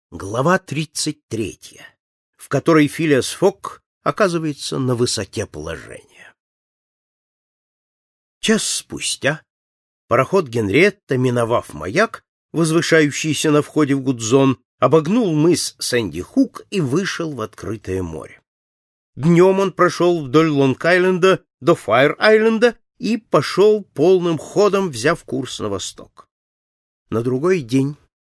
Глава 33, в которой Филиас Фок оказывается на высоте положения. Час спустя пароход Генриетта, миновав маяк, возвышающийся на входе в Гудзон, обогнул мыс Сэнди-Хук и вышел в открытое море. Днем он прошел вдоль Лонг-Айленда до Файр-Айленда и пошел полным ходом, взяв курс на восток. На другой день,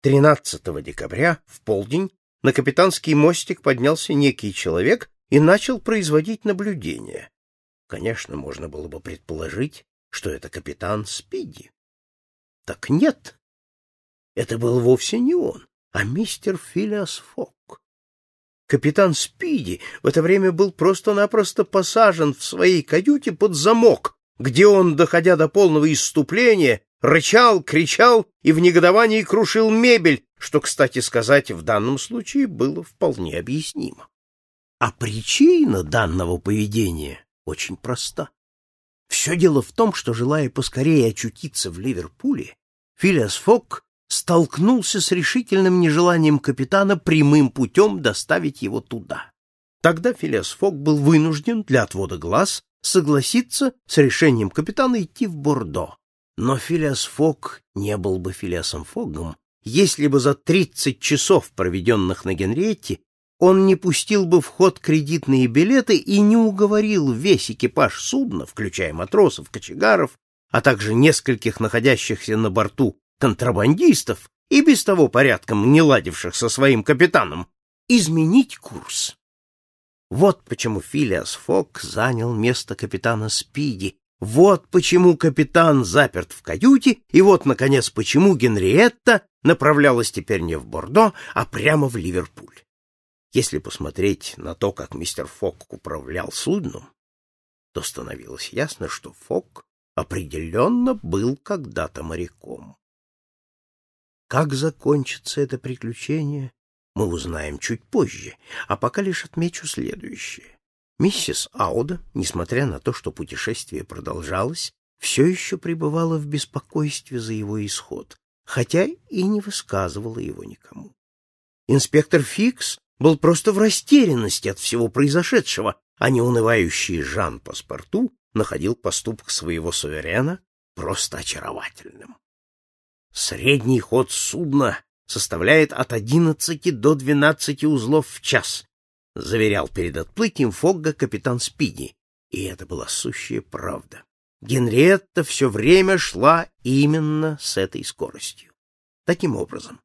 13 декабря, в полдень, на капитанский мостик поднялся некий человек и начал производить наблюдения. Конечно, можно было бы предположить, что это капитан Спиди. Так нет, это был вовсе не он, а мистер Филиас Фок. Капитан Спиди в это время был просто-напросто посажен в своей каюте под замок, где он, доходя до полного исступления, рычал, кричал и в негодовании крушил мебель, что, кстати сказать, в данном случае было вполне объяснимо. А причина данного поведения очень проста. Все дело в том, что, желая поскорее очутиться в Ливерпуле, Филиас Фок столкнулся с решительным нежеланием капитана прямым путем доставить его туда. Тогда Филиас Фок был вынужден для отвода глаз согласиться с решением капитана идти в Бордо. Но Филиас Фок не был бы Филиасом Фогом, если бы за 30 часов, проведенных на Генриетте, он не пустил бы в ход кредитные билеты и не уговорил весь экипаж судна, включая матросов, кочегаров, а также нескольких находящихся на борту контрабандистов и без того порядком не ладивших со своим капитаном, изменить курс. Вот почему Филиас Фок занял место капитана Спиди. Вот почему капитан заперт в каюте, и вот, наконец, почему Генриетта направлялась теперь не в Бордо, а прямо в Ливерпуль. Если посмотреть на то, как мистер Фок управлял судном, то становилось ясно, что Фок определенно был когда-то моряком. Как закончится это приключение, мы узнаем чуть позже, а пока лишь отмечу следующее. Миссис Ауда, несмотря на то, что путешествие продолжалось, все еще пребывала в беспокойстве за его исход, хотя и не высказывала его никому. Инспектор Фикс был просто в растерянности от всего произошедшего, а неунывающий Жан Паспарту находил поступок своего суверена просто очаровательным. Средний ход судна составляет от 11 до 12 узлов в час, заверял перед отплытием Фогга капитан Спиди, и это была сущая правда. Генриетта все время шла именно с этой скоростью. Таким образом,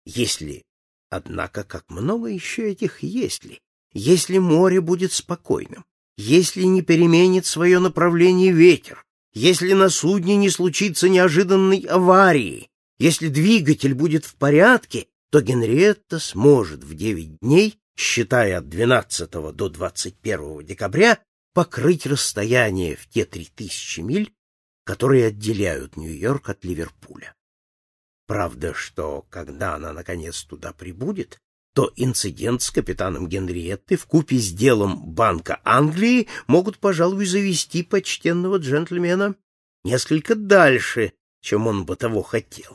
однако, как много еще этих если море будет спокойным, если не переменит свое направление ветер, если на судне не случится неожиданной аварии, если двигатель будет в порядке, то Генриетта сможет в 9 дней, считая от 12 до 21 декабря, покрыть расстояние в те 3000 миль, которые отделяют Нью-Йорк от Ливерпуля. Правда, что когда она наконец туда прибудет, то инцидент с капитаном Генриетты вкупе с делом Банка Англии могут, пожалуй, завести почтенного джентльмена несколько дальше, чем он бы того хотел.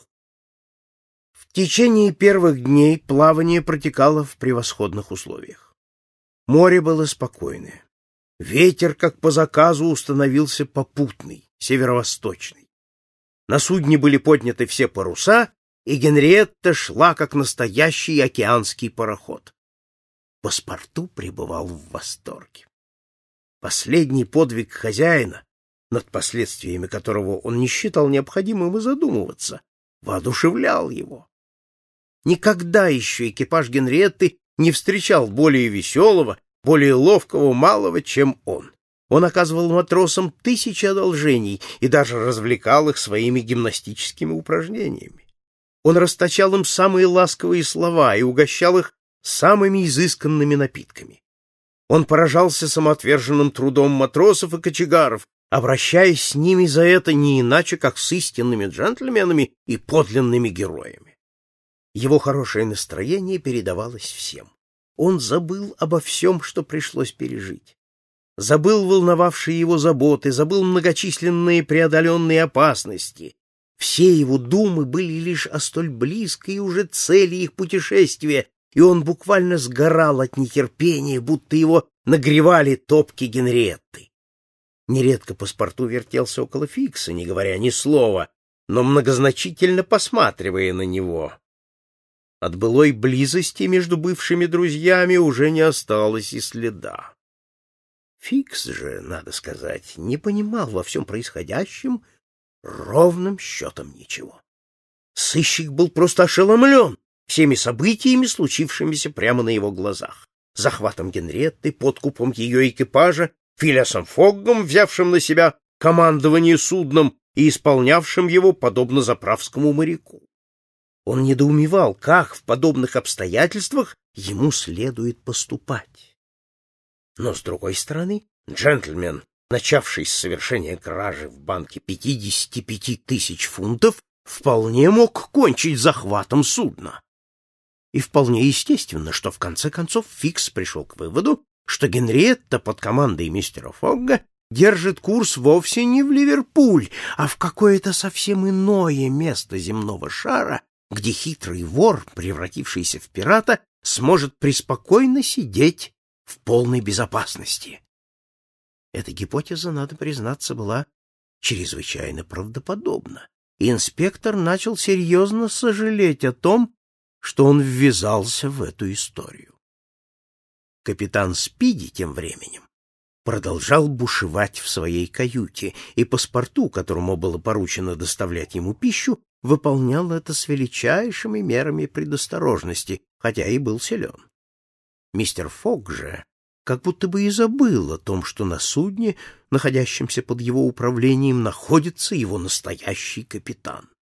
В течение первых дней плавание протекало в превосходных условиях. Море было спокойное. Ветер, как по заказу, установился попутный, северо-восточный. На судне были подняты все паруса, и Генриетта шла, как настоящий океанский пароход. Паспарту пребывал в восторге. Последний подвиг хозяина, над последствиями которого он не считал необходимым и задумываться, воодушевлял его. Никогда еще экипаж Генриетты не встречал более веселого, более ловкого малого, чем он. Он оказывал матросам 1000 одолжений и даже развлекал их своими гимнастическими упражнениями. Он расточал им самые ласковые слова и угощал их самыми изысканными напитками. Он поражался самоотверженным трудом матросов и кочегаров, обращаясь с ними за это не иначе, как с истинными джентльменами и подлинными героями. Его хорошее настроение передавалось всем. Он забыл обо всем, что пришлось пережить. Забыл волновавшие его заботы, забыл многочисленные преодоленные опасности. Все его думы были лишь о столь близкой уже цели их путешествия, и он буквально сгорал от нетерпения, будто его нагревали топки Генриетты. Нередко паспорту вертелся около Фикса, не говоря ни слова, но многозначительно посматривая на него. От былой близости между бывшими друзьями уже не осталось и следа. Фикс же, надо сказать, не понимал во всем происходящем ровным счетом ничего. Сыщик был просто ошеломлен всеми событиями, случившимися прямо на его глазах. Захватом Генриетты, подкупом ее экипажа, Филиасом Фоггом, взявшим на себя командование судном и исполнявшим его, подобно заправскому моряку. Он недоумевал, как в подобных обстоятельствах ему следует поступать. Но, с другой стороны, джентльмен, начавший с совершения кражи в банке 55 тысяч фунтов, вполне мог кончить захватом судна. И вполне естественно, что в конце концов Фикс пришел к выводу, что Генриетта под командой мистера Фогга держит курс вовсе не в Ливерпуль, а в какое-то совсем иное место земного шара, где хитрый вор, превратившийся в пирата, сможет преспокойно сидеть в полной безопасности. Эта гипотеза, надо признаться, была чрезвычайно правдоподобна, и инспектор начал серьезно сожалеть о том, что он ввязался в эту историю. Капитан Спиди тем временем продолжал бушевать в своей каюте, и паспорту, которому было поручено доставлять ему пищу, выполнял это с величайшими мерами предосторожности, хотя и был силен. Мистер Фогг же как будто бы и забыл о том, что на судне, находящемся под его управлением, находится его настоящий капитан.